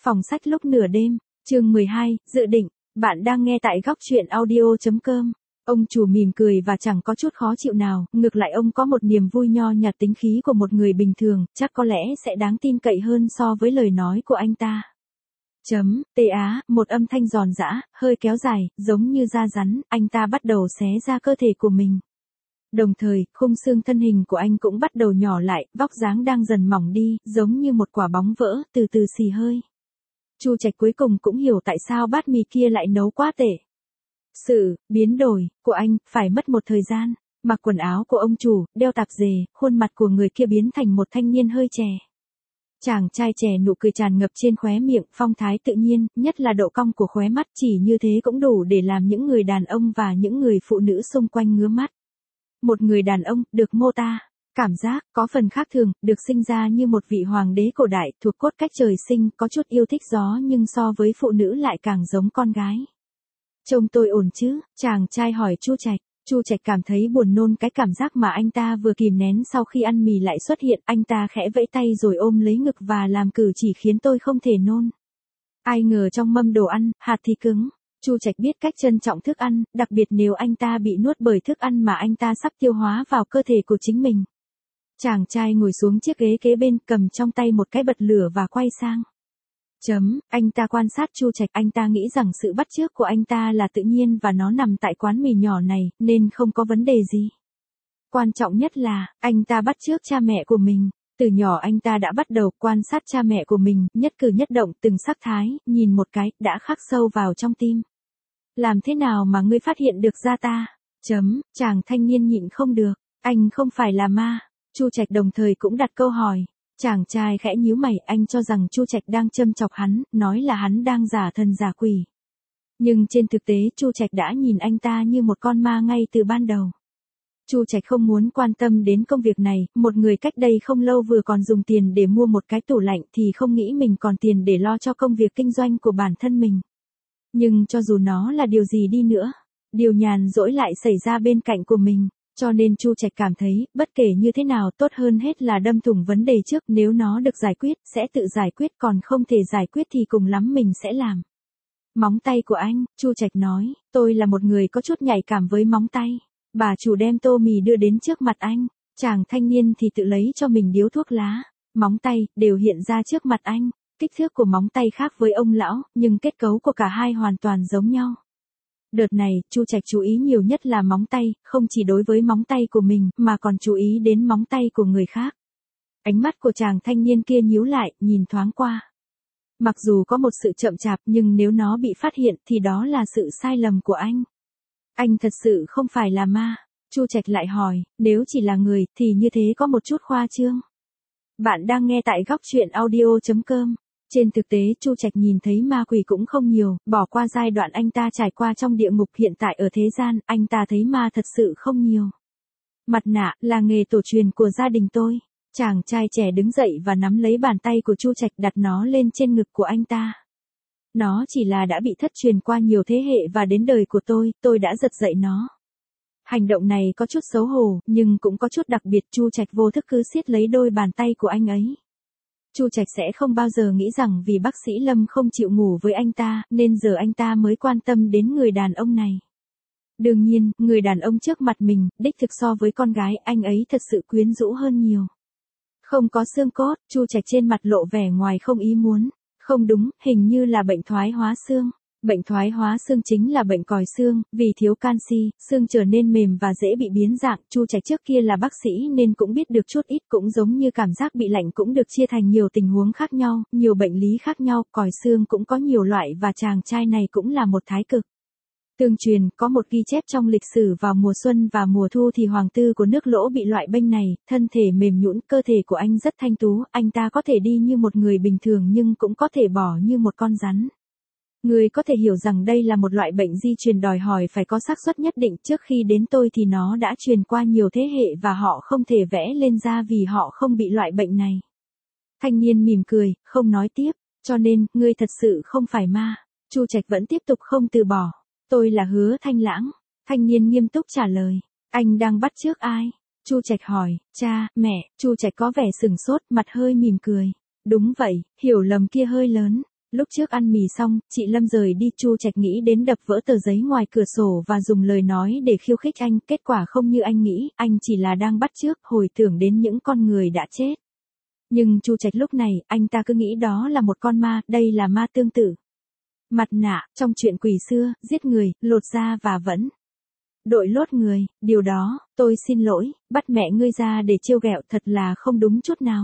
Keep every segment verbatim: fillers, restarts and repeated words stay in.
Phòng sách lúc nửa đêm, chương mười hai, dự định, bạn đang nghe tại góc truyện audio chấm com. Ông chủ mỉm cười và chẳng có chút khó chịu nào, ngược lại ông có một niềm vui nho nhặt tính khí của một người bình thường, chắc có lẽ sẽ đáng tin cậy hơn so với lời nói của anh ta. Chấm, tê á, một âm thanh giòn giã, hơi kéo dài, giống như da rắn, anh ta bắt đầu xé ra cơ thể của mình. Đồng thời, khung xương thân hình của anh cũng bắt đầu nhỏ lại, vóc dáng đang dần mỏng đi, giống như một quả bóng vỡ, từ từ xì hơi. Chu Trạch cuối cùng cũng hiểu tại sao bát mì kia lại nấu quá tệ. Sự biến đổi của anh phải mất một thời gian, mặc quần áo của ông chủ, đeo tạp dề, khuôn mặt của người kia biến thành một thanh niên hơi trẻ. Chàng trai trẻ nụ cười tràn ngập trên khóe miệng, phong thái tự nhiên, nhất là độ cong của khóe mắt, chỉ như thế cũng đủ để làm những người đàn ông và những người phụ nữ xung quanh ngứa mắt. Một người đàn ông, được mô tả, cảm giác, có phần khác thường, được sinh ra như một vị hoàng đế cổ đại, thuộc cốt cách trời sinh, có chút yêu thích gió nhưng so với phụ nữ lại càng giống con gái. Trông tôi ổn chứ, chàng trai hỏi Chu Trạch. Chu Trạch cảm thấy buồn nôn, cái cảm giác mà anh ta vừa kìm nén sau khi ăn mì lại xuất hiện, anh ta khẽ vẫy tay rồi ôm lấy ngực và làm cử chỉ khiến tôi không thể nôn. Ai ngờ trong mâm đồ ăn, hạt thì cứng. Chu Trạch biết cách trân trọng thức ăn, đặc biệt nếu anh ta bị nuốt bởi thức ăn mà anh ta sắp tiêu hóa vào cơ thể của chính mình. Chàng trai ngồi xuống chiếc ghế kế bên, cầm trong tay một cái bật lửa và quay sang. Chấm, anh ta quan sát Chu Trạch, anh ta nghĩ rằng sự bắt chước của anh ta là tự nhiên và nó nằm tại quán mì nhỏ này, nên không có vấn đề gì. Quan trọng nhất là, anh ta bắt chước cha mẹ của mình. Từ nhỏ anh ta đã bắt đầu quan sát cha mẹ của mình, nhất cử nhất động, từng sắc thái, nhìn một cái, đã khắc sâu vào trong tim. Làm thế nào mà ngươi phát hiện được ra ta? Chấm, chàng thanh niên nhịn không được, anh không phải là ma. Chu Trạch đồng thời cũng đặt câu hỏi. Chàng trai khẽ nhíu mày, anh cho rằng Chu Trạch đang châm chọc hắn, nói là hắn đang giả thần giả quỷ. Nhưng trên thực tế Chu Trạch đã nhìn anh ta như một con ma ngay từ ban đầu. Chu Trạch không muốn quan tâm đến công việc này, một người cách đây không lâu vừa còn dùng tiền để mua một cái tủ lạnh thì không nghĩ mình còn tiền để lo cho công việc kinh doanh của bản thân mình. Nhưng cho dù nó là điều gì đi nữa, điều nhàn rỗi lại xảy ra bên cạnh của mình. Cho nên Chu Trạch cảm thấy, bất kể như thế nào tốt hơn hết là đâm thủng vấn đề trước, nếu nó được giải quyết, sẽ tự giải quyết, còn không thể giải quyết thì cùng lắm mình sẽ làm. Móng tay của anh, Chu Trạch nói, tôi là một người có chút nhạy cảm với móng tay. Bà chủ đem tô mì đưa đến trước mặt anh, chàng thanh niên thì tự lấy cho mình điếu thuốc lá, móng tay, đều hiện ra trước mặt anh. Kích thước của móng tay khác với ông lão, nhưng kết cấu của cả hai hoàn toàn giống nhau. Đợt này, Chu Trạch chú ý nhiều nhất là móng tay, không chỉ đối với móng tay của mình, mà còn chú ý đến móng tay của người khác. Ánh mắt của chàng thanh niên kia nhíu lại, nhìn thoáng qua. Mặc dù có một sự chậm chạp, nhưng nếu nó bị phát hiện, thì đó là sự sai lầm của anh. Anh thật sự không phải là ma. Chu Trạch lại hỏi, nếu chỉ là người, thì như thế có một chút khoa trương. Bạn đang nghe tại góc truyện audio chấm com. Trên thực tế Chu Trạch nhìn thấy ma quỷ cũng không nhiều, bỏ qua giai đoạn anh ta trải qua trong địa ngục, hiện tại ở thế gian, anh ta thấy ma thật sự không nhiều. Mặt nạ là nghề tổ truyền của gia đình tôi. Chàng trai trẻ đứng dậy và nắm lấy bàn tay của Chu Trạch, đặt nó lên trên ngực của anh ta. Nó chỉ là đã bị thất truyền qua nhiều thế hệ và đến đời của tôi, tôi đã giật dậy nó. Hành động này có chút xấu hổ, nhưng cũng có chút đặc biệt. Chu Trạch vô thức cứ siết lấy đôi bàn tay của anh ấy. Chu Trạch sẽ không bao giờ nghĩ rằng vì bác sĩ Lâm không chịu ngủ với anh ta, nên giờ anh ta mới quan tâm đến người đàn ông này. Đương nhiên, người đàn ông trước mặt mình, đích thực so với con gái, anh ấy thật sự quyến rũ hơn nhiều. Không có xương cốt, Chu Trạch trên mặt lộ vẻ ngoài không ý muốn. Không đúng, hình như là bệnh thoái hóa xương. Bệnh thoái hóa xương chính là bệnh còi xương, vì thiếu canxi, xương trở nên mềm và dễ bị biến dạng. Chu Trạch trước kia là bác sĩ nên cũng biết được chút ít, cũng giống như cảm giác bị lạnh cũng được chia thành nhiều tình huống khác nhau, nhiều bệnh lý khác nhau, còi xương cũng có nhiều loại và chàng trai này cũng là một thái cực. Tương truyền, có một ghi chép trong lịch sử vào mùa xuân và mùa thu thì hoàng tử của nước Lỗ bị loại bệnh này, thân thể mềm nhũn, cơ thể của anh rất thanh tú, anh ta có thể đi như một người bình thường nhưng cũng có thể bò như một con rắn. Người có thể hiểu rằng đây là một loại bệnh di truyền đòi hỏi phải có xác suất nhất định, trước khi đến tôi thì nó đã truyền qua nhiều thế hệ và họ không thể vẽ lên da vì họ không bị loại bệnh này. Thanh niên mỉm cười, không nói tiếp, cho nên, ngươi thật sự không phải ma. Chu Trạch vẫn tiếp tục không từ bỏ. Tôi là Hứa Thanh Lãng. Thanh niên nghiêm túc trả lời. Anh đang bắt chước ai? Chu Trạch hỏi, cha, mẹ. Chu Trạch có vẻ sừng sốt, mặt hơi mỉm cười. Đúng vậy, hiểu lầm kia hơi lớn. Lúc trước ăn mì xong, chị Lâm rời đi, Chu Trạch nghĩ đến đập vỡ tờ giấy ngoài cửa sổ và dùng lời nói để khiêu khích anh, kết quả không như anh nghĩ, anh chỉ là đang bắt chước, hồi tưởng đến những con người đã chết. Nhưng Chu Trạch lúc này, anh ta cứ nghĩ đó là một con ma, đây là ma tương tự. Mặt nạ, trong chuyện quỷ xưa, giết người, lột da và vẫn đội lốt người, điều đó, tôi xin lỗi, bắt mẹ ngươi ra để trêu ghẹo thật là không đúng chút nào.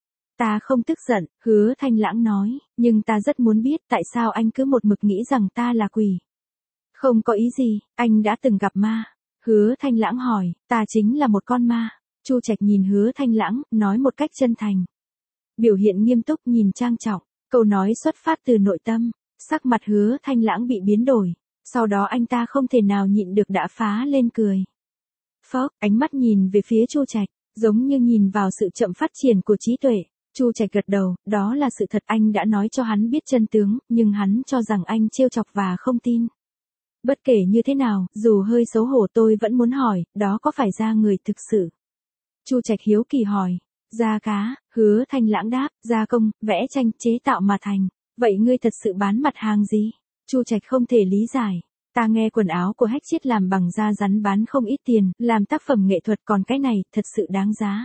Ta không tức giận, Hứa Thanh Lãng nói, nhưng ta rất muốn biết tại sao anh cứ một mực nghĩ rằng ta là quỷ. Không có ý gì, anh đã từng gặp ma. Hứa Thanh Lãng hỏi, ta chính là một con ma. Chu Trạch nhìn Hứa Thanh Lãng, nói một cách chân thành. Biểu hiện nghiêm túc nhìn trang trọng, câu nói xuất phát từ nội tâm, sắc mặt Hứa Thanh Lãng bị biến đổi. Sau đó anh ta không thể nào nhịn được đã phá lên cười. Phốc, ánh mắt nhìn về phía Chu Trạch, giống như nhìn vào sự chậm phát triển của trí tuệ. Chu Trạch gật đầu, đó là sự thật, anh đã nói cho hắn biết chân tướng, nhưng hắn cho rằng anh trêu chọc và không tin. Bất kể như thế nào, dù hơi xấu hổ tôi vẫn muốn hỏi, đó có phải da người thực sự? Chu Trạch hiếu kỳ hỏi, da cá, Hứa Thanh Lãng đáp, gia công, vẽ tranh, chế tạo mà thành. Vậy ngươi thật sự bán mặt hàng gì? Chu Trạch không thể lý giải. Ta nghe quần áo của Hách Chiết làm bằng da rắn bán không ít tiền, làm tác phẩm nghệ thuật, còn cái này, thật sự đáng giá.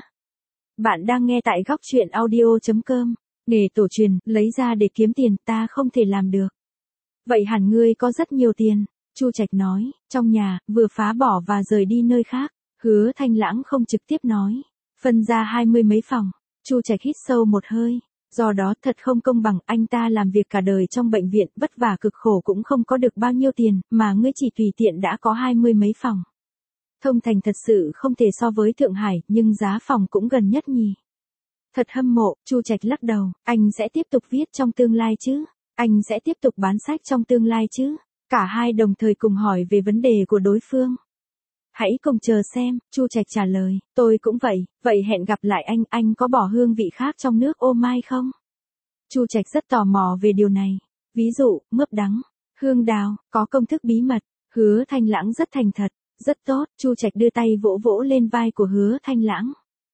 Bạn đang nghe tại góc truyện audio chấm com. Nghề tổ truyền, lấy ra để kiếm tiền, ta không thể làm được. Vậy hẳn ngươi có rất nhiều tiền. Chu Trạch nói, trong nhà, vừa phá bỏ và rời đi nơi khác. Hứa Thanh Lãng không trực tiếp nói. Phân ra hai mươi mấy phòng. Chu Trạch hít sâu một hơi. Do đó thật không công bằng, anh ta làm việc cả đời trong bệnh viện, vất vả cực khổ cũng không có được bao nhiêu tiền, mà ngươi chỉ tùy tiện đã có hai mươi mấy phòng. Thông Thành thật sự không thể so với Thượng Hải, nhưng giá phòng cũng gần nhất nhỉ. Thật hâm mộ, Chu Trạch lắc đầu, anh sẽ tiếp tục viết trong tương lai chứ? Anh sẽ tiếp tục bán sách trong tương lai chứ? Cả hai đồng thời cùng hỏi về vấn đề của đối phương. Hãy cùng chờ xem, Chu Trạch trả lời, tôi cũng vậy, vậy hẹn gặp lại anh, anh có bỏ hương vị khác trong nước ô mai không? Chu Trạch rất tò mò về điều này. Ví dụ, mướp đắng, hương đào, có công thức bí mật. Hứa Thanh Lãng rất thành thật, rất tốt, Chu Trạch đưa tay vỗ vỗ lên vai của Hứa Thanh Lãng.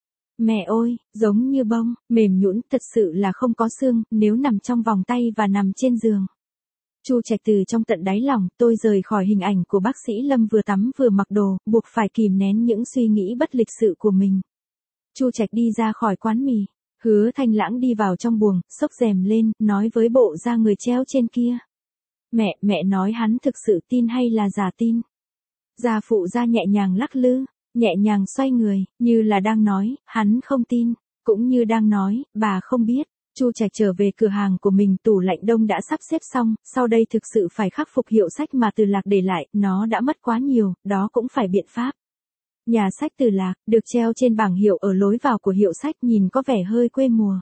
Mẹ ơi, giống như bông, mềm nhũn, thật sự là không có xương, nếu nằm trong vòng tay và nằm trên giường. Chu Trạch từ trong tận đáy lòng, tôi rời khỏi hình ảnh của bác sĩ Lâm vừa tắm vừa mặc đồ, buộc phải kìm nén những suy nghĩ bất lịch sự của mình. Chu Trạch đi ra khỏi quán mì, Hứa Thanh Lãng đi vào trong buồng, xốc rèm lên, nói với bộ da người treo trên kia. Mẹ, mẹ nói hắn thực sự tin hay là giả tin? Gia phụ da nhẹ nhàng lắc lư, nhẹ nhàng xoay người, như là đang nói, hắn không tin, cũng như đang nói, bà không biết. Chu Trạch trở về cửa hàng của mình, tủ lạnh đông đã sắp xếp xong, sau đây thực sự phải khắc phục hiệu sách mà Từ Lạc để lại, nó đã mất quá nhiều, đó cũng phải biện pháp. Nhà sách Từ Lạc, được treo trên bảng hiệu ở lối vào của hiệu sách, nhìn có vẻ hơi quê mùa.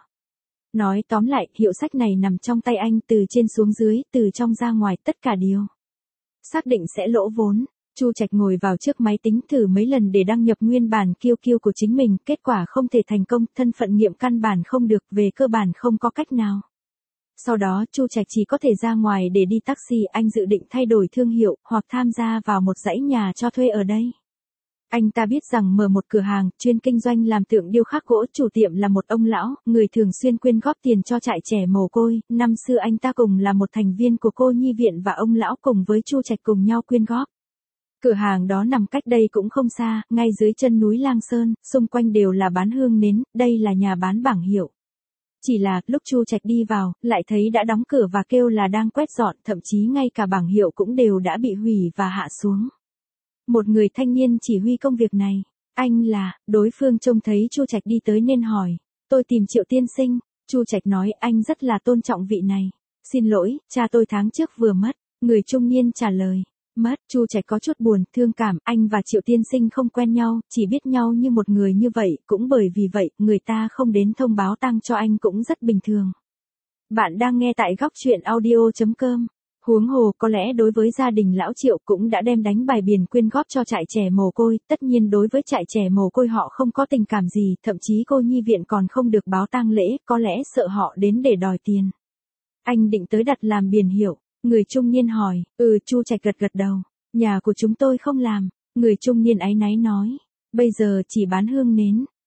Nói tóm lại, hiệu sách này nằm trong tay anh, từ trên xuống dưới, từ trong ra ngoài, tất cả đều xác định sẽ lỗ vốn. Chu Trạch ngồi vào trước máy tính thử mấy lần để đăng nhập nguyên bản kiêu kiêu của chính mình, kết quả không thể thành công, thân phận nghiệm căn bản không được, về cơ bản không có cách nào. Sau đó Chu Trạch chỉ có thể ra ngoài để đi taxi, anh dự định thay đổi thương hiệu, hoặc tham gia vào một dãy nhà cho thuê ở đây. Anh ta biết rằng mở một cửa hàng, chuyên kinh doanh làm tượng điêu khắc gỗ, chủ tiệm là một ông lão, người thường xuyên quyên góp tiền cho trại trẻ mồ côi, năm xưa anh ta cùng là một thành viên của cô nhi viện và ông lão cùng với Chu Trạch cùng nhau quyên góp. Cửa hàng đó nằm cách đây cũng không xa, ngay dưới chân núi Lang Sơn, xung quanh đều là bán hương nến, đây là nhà bán bảng hiệu. Chỉ là, lúc Chu Trạch đi vào, lại thấy đã đóng cửa và kêu là đang quét dọn, thậm chí ngay cả bảng hiệu cũng đều đã bị hủy và hạ xuống. Một người thanh niên chỉ huy công việc này. Anh là, đối phương trông thấy Chu Trạch đi tới nên hỏi. Tôi tìm Triệu tiên sinh. Chu Trạch nói anh rất là tôn trọng vị này. Xin lỗi, cha tôi tháng trước vừa mất. Người trung niên trả lời. Mất, Chu Trạch có chút buồn, thương cảm, anh và Triệu tiên sinh không quen nhau, chỉ biết nhau như một người như vậy, cũng bởi vì vậy, người ta không đến thông báo tang cho anh cũng rất bình thường. Bạn đang nghe tại góc truyện audio chấm com. Huống hồ, có lẽ đối với gia đình lão Triệu cũng đã đem đánh bài biển quyên góp cho trại trẻ mồ côi, tất nhiên đối với trại trẻ mồ côi họ không có tình cảm gì, thậm chí cô nhi viện còn không được báo tang lễ, có lẽ sợ họ đến để đòi tiền. Anh định tới đặt làm biển hiệu. Người trung niên hỏi, ừ, Chu Trạch gật gật đầu, nhà của chúng tôi không làm. Người trung niên áy náy nói, bây giờ chỉ bán hương nến.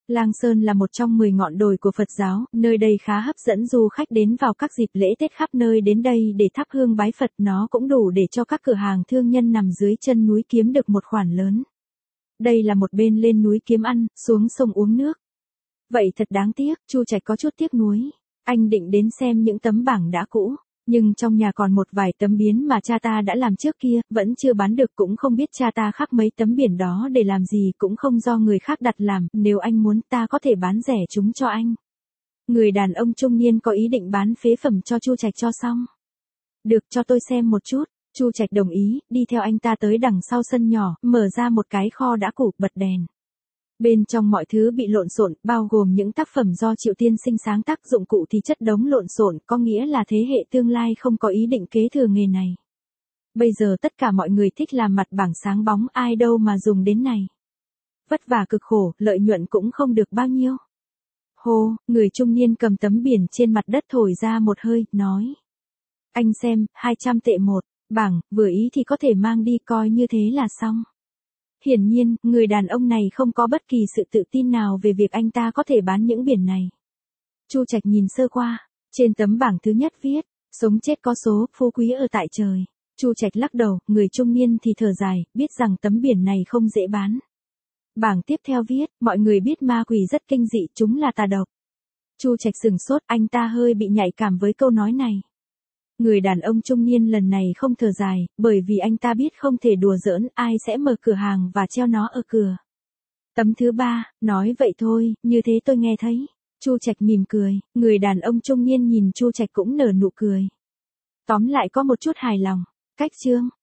Lang Sơn là một trong mười ngọn đồi của Phật giáo, nơi đây khá hấp dẫn du khách đến vào các dịp lễ Tết khắp nơi đến đây để thắp hương bái Phật, nó cũng đủ để cho các cửa hàng thương nhân nằm dưới chân núi kiếm được một khoản lớn. Đây là một bên lên núi kiếm ăn, xuống sông uống nước. Vậy thật đáng tiếc, Chu Trạch có chút tiếc nuối. Anh định đến xem những tấm bảng đã cũ, nhưng trong nhà còn một vài tấm biến mà cha ta đã làm trước kia, vẫn chưa bán được, cũng không biết cha ta khắc mấy tấm biển đó để làm gì, cũng không do người khác đặt làm, nếu anh muốn ta có thể bán rẻ chúng cho anh. Người đàn ông trung niên có ý định bán phế phẩm cho Chu Trạch cho xong. Được, cho tôi xem một chút. Chu Trạch đồng ý, đi theo anh ta tới đằng sau sân nhỏ, mở ra một cái kho đã cũ, bật đèn. Bên trong mọi thứ bị lộn xộn, bao gồm những tác phẩm do Triệu tiên sinh sáng tác, dụng cụ thì chất đống lộn xộn, có nghĩa là thế hệ tương lai không có ý định kế thừa nghề này. Bây giờ tất cả mọi người thích làm mặt bảng sáng bóng, ai đâu mà dùng đến này. Vất vả cực khổ, lợi nhuận cũng không được bao nhiêu. Hô, người trung niên cầm tấm biển trên mặt đất thổi ra một hơi, nói. Anh xem, hai trăm tệ một bảng, vừa ý thì có thể mang đi, coi như thế là xong. Hiển nhiên, người đàn ông này không có bất kỳ sự tự tin nào về việc anh ta có thể bán những biển này. Chu Trạch nhìn sơ qua, trên tấm bảng thứ nhất viết, sống chết có số, phú quý ở tại trời. Chu Trạch lắc đầu, người trung niên thì thở dài, biết rằng tấm biển này không dễ bán. Bảng tiếp theo viết, mọi người biết ma quỷ rất kinh dị, chúng là tà độc. Chu Trạch sừng sốt, anh ta hơi bị nhạy cảm với câu nói này. Người đàn ông trung niên lần này không thở dài, bởi vì anh ta biết không thể đùa giỡn, ai sẽ mở cửa hàng và treo nó ở cửa. Tấm thứ ba, nói vậy thôi, như thế tôi nghe thấy. Chu Trạch mỉm cười, người đàn ông trung niên nhìn Chu Trạch cũng nở nụ cười. Tóm lại có một chút hài lòng. Cách chương